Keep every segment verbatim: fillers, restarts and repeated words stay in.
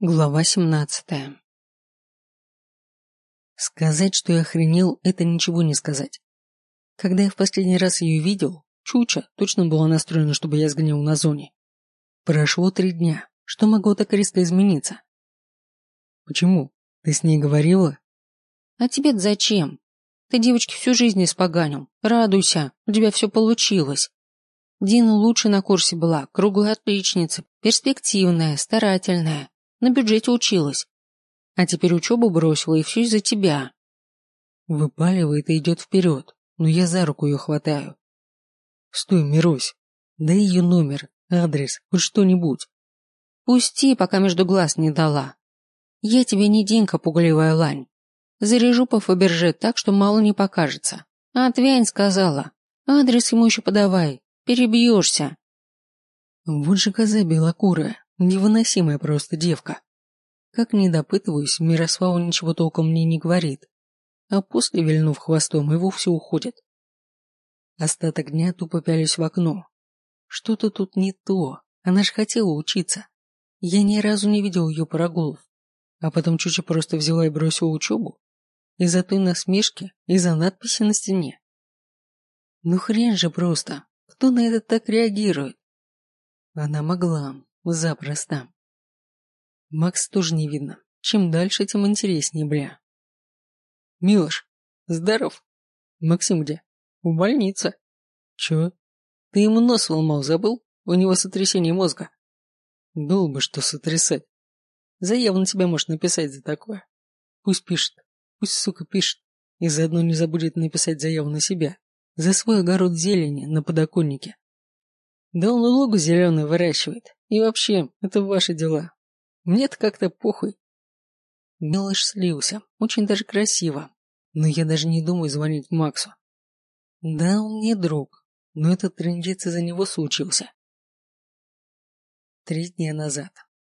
Глава семнадцатая. Сказать, что я охренел, это ничего не сказать. Когда я в последний раз ее видел, Чуча точно была настроена, чтобы я сгнил на зоне. Прошло три дня. Что могло так резко измениться? Почему? Ты с ней говорила? А тебе-то зачем? Ты девочке всю жизнь испоганил. Радуйся, у тебя все получилось. Дина лучше на курсе была, круглая отличница, перспективная, старательная. На бюджете училась. А теперь учебу бросила, и все из-за тебя. Выпаливает и идет вперед, но я за руку ее хватаю. Стой, Мирусь, дай ее номер, адрес, хоть что-нибудь. Пусти, пока между глаз не дала. Я тебе не Динка, пугливая лань. Заряжу по Фаберже так, что мало не покажется. Отвянь, сказала. Адрес ему еще подавай, перебьешься. Вот же коза белокурая. Невыносимая просто девка. Как не допытываюсь, Мирослава ничего толком мне не говорит, а после, вильнув хвостом, и вовсе уходит. Остаток дня тупо пялюсь в окно. Что-то тут не то, она же хотела учиться. Я ни разу не видел ее прогулов. А потом Чуча просто взяла и бросила учебу. Из-за той насмешки, из-за надписи на стене. Ну хрен же просто, кто на это так реагирует? Она могла. Запросто. Макс тоже не видно. Чем дальше, тем интереснее, бля. Милош, здоров. Максим где? В больнице. Чё? Ты ему нос сломал, забыл? У него сотрясение мозга. Было бы что сотрясать. Заяву на тебя может написать за такое. Пусть пишет. Пусть, сука, пишет. И заодно не забудет написать заяву на себя. За свой огород зелени на подоконнике. Да он и лугу зеленый выращивает. И вообще, это ваши дела. Мне-то как-то похуй. Милош слился. Очень даже красиво. Но я даже не думаю звонить Максу. Да, он не друг. Но этот трындец из-за него случился. Три дня назад.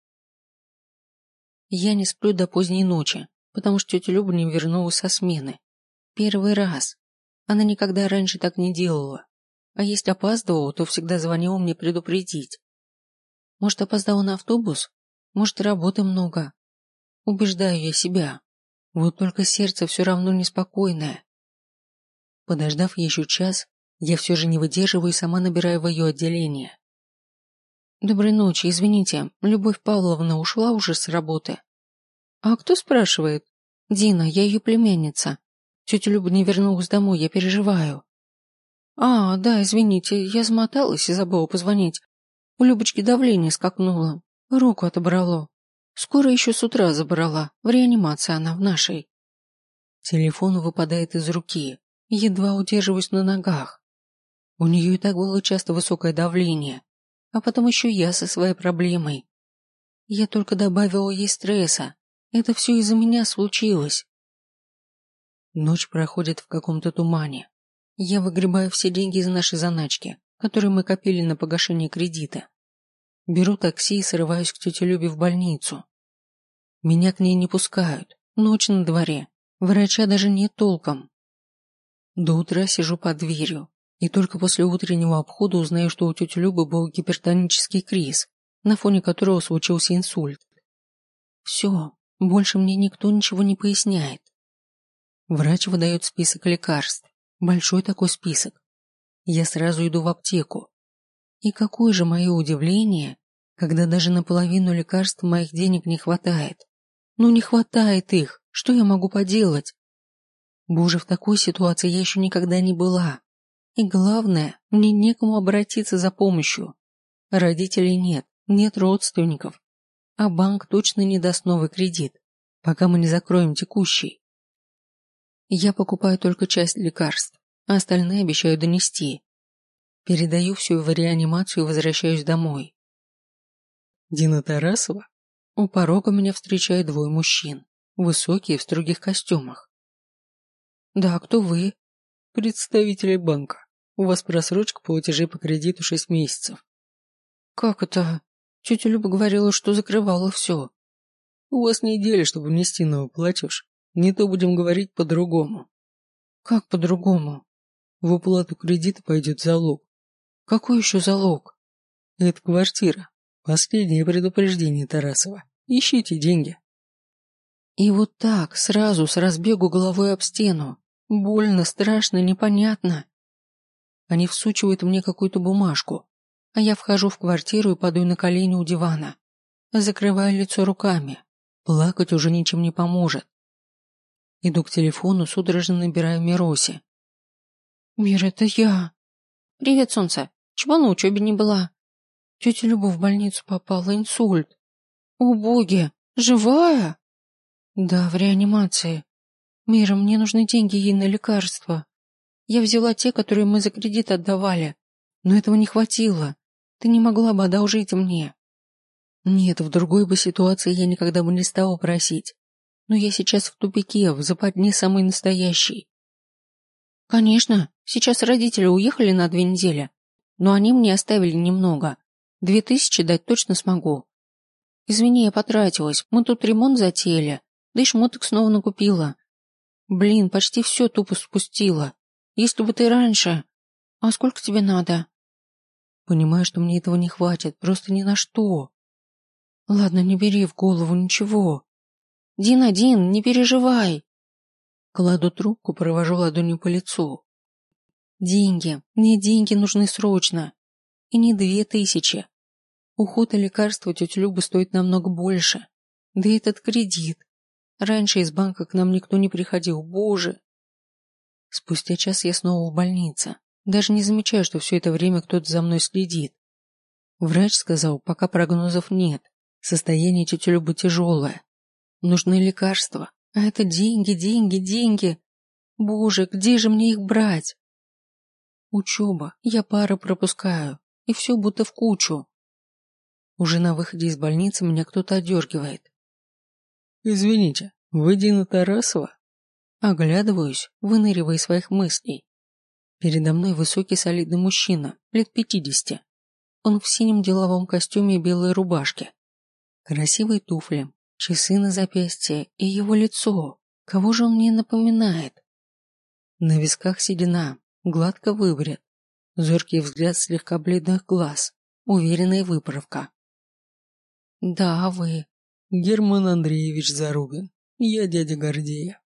Я не сплю до поздней ночи, потому что тетя Люба не вернулась со смены. Первый раз. Она никогда раньше так не делала. А если опаздывала, то всегда звонила мне предупредить. Может, опоздала на автобус? Может, работы много? Убеждаю я себя. Вот только сердце все равно неспокойное. Подождав еще час, я все же не выдерживаю и сама набираю в ее отделение. Доброй ночи, извините, Любовь Павловна ушла уже с работы. А кто спрашивает? Дина, я ее племянница. Тетя Люба не вернулась домой, я переживаю. А, да, извините, я замоталась и забыла позвонить. У Любочки давление скакнуло, руку отобрало. Скоро еще с утра забрала, в реанимации она в нашей. Телефон выпадает из руки, едва удерживаюсь на ногах. У нее и так было часто высокое давление, а потом еще я со своей проблемой. Я только добавила ей стресса, это все из-за меня случилось. Ночь проходит в каком-то тумане. Я выгребаю все деньги из нашей заначки, которые мы копили на погашение кредита. Беру такси и срываюсь к тете Любе в больницу. Меня к ней не пускают. Ночь на дворе. Врача даже нет толком. До утра сижу под дверью. И только после утреннего обхода узнаю, что у тети Любы был гипертонический криз, на фоне которого случился инсульт. Все. Больше мне никто ничего не поясняет. Врач выдает список лекарств. Большой такой список. Я сразу иду в аптеку. И какое же мое удивление, когда даже на половину лекарств моих денег не хватает. Ну не хватает их, что я могу поделать? Боже, в такой ситуации я еще никогда не была. И главное, мне некому обратиться за помощью. Родителей нет, нет родственников. А банк точно не даст новый кредит, пока мы не закроем текущий. Я покупаю только часть лекарств, а остальные обещаю донести. Передаю все в реанимацию и возвращаюсь домой. Дина Тарасова? У порога меня встречают двое мужчин, высокие, в строгих костюмах. Да, кто вы? Представители банка. У вас просрочка платежей по кредиту шесть месяцев. Как это? Тетя Люба говорила, что закрывала все. У вас неделя, чтобы внести новый платеж. Не то будем говорить по-другому. Как по-другому? В уплату кредита пойдет залог. Какой еще залог? Это квартира. Последнее предупреждение, Тарасова. Ищите деньги. И вот так, сразу, с разбегу головой об стену. Больно, страшно, непонятно. Они всучивают мне какую-то бумажку, а я вхожу в квартиру и падаю на колени у дивана. Закрываю лицо руками. Плакать уже ничем не поможет. Иду к телефону, судорожно набираю Миросе. «Мир, это я. Привет, солнце. Чего на учебе не была? Тетя Люба в больницу попала, инсульт. О, боги, живая?» «Да, в реанимации. Мира, мне нужны деньги ей на лекарства. Я взяла те, которые мы за кредит отдавали, но этого не хватило. Ты не могла бы одолжить мне?» «Нет, в другой бы ситуации я никогда бы не стала просить. Но я сейчас в тупике, в западне самой настоящей». «Конечно, сейчас родители уехали на две недели, но они мне оставили немного. Две тысячи дать точно смогу. Извини, я потратилась, мы тут ремонт затеяли, да и шмоток снова накупила. Блин, почти все тупо спустила. Если бы ты раньше... А сколько тебе надо?» «Понимаю, что мне этого не хватит, просто ни на что». «Ладно, не бери в голову ничего. Дин один, не переживай». Кладу трубку, провожу ладонью по лицу. «Деньги, мне деньги нужны срочно. И не две тысячи. Уход и лекарства тети Любы стоит намного больше. Да и этот кредит. Раньше из банка к нам никто не приходил, боже». Спустя час я снова в больнице. Даже не замечаю, что все это время кто-то за мной следит. Врач сказал, пока прогнозов нет. Состояние тети Любы тяжелое. Нужны лекарства. А это деньги, деньги, деньги. Боже, где же мне их брать? Учеба, я пары пропускаю. И все будто в кучу. Уже на выходе из больницы меня кто-то одергивает. Извините, вы Дина Тарасова? Оглядываюсь, выныривая из своих мыслей. Передо мной высокий солидный мужчина, лет пятидесяти. Он в синем деловом костюме и белой рубашке. Красивые туфли, часы на запястье и его лицо. Кого же он мне напоминает? На висках седина, гладко выбрит. Зоркий взгляд слегка бледных глаз, уверенная выправка. «Да, вы...» Герман Андреевич Зарубин. Я дядя Гордея.